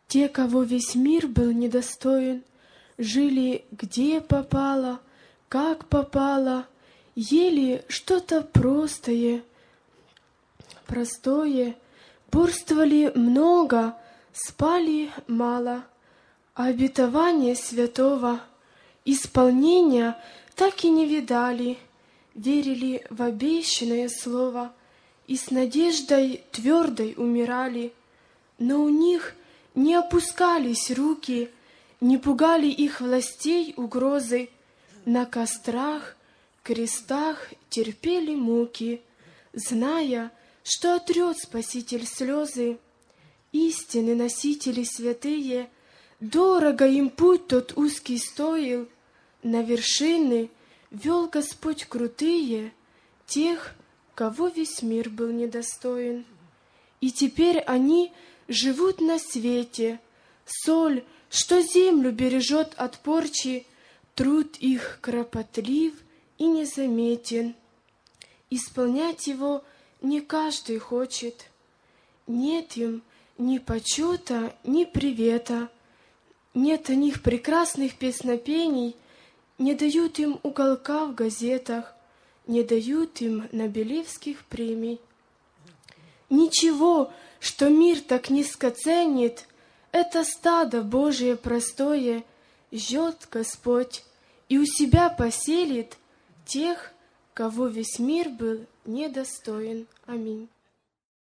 Те, кого весь мир был недостоин, жили где попало, как попало, ели что-то простое, борствовали много, спали мало, а обетование святого исполнения так и не видали, верили в обещанное слово и с надеждой твердой умирали, но у них не опускались руки, не пугали их властей угрозы, на кострах, крестах терпели муки, зная, что отрет Спаситель слезы. Истины носители святые, дорого им путь тот узкий стоил, на вершины вел Господь крутые тех, кого весь мир был недостоин. И теперь они живут на свете, соль, что землю бережет от порчи, труд их кропотлив и незаметен. Исполнять его не каждый хочет. Нет им ни почета, ни привета. Нет о них прекрасных песнопений, не дают им уголка в газетах, не дают им нобелевских премий. Ничего, что мир так низко ценит, это стадо Божие простое ждет Господь и у себя поселит тех, кого весь мир был недостоин. Аминь.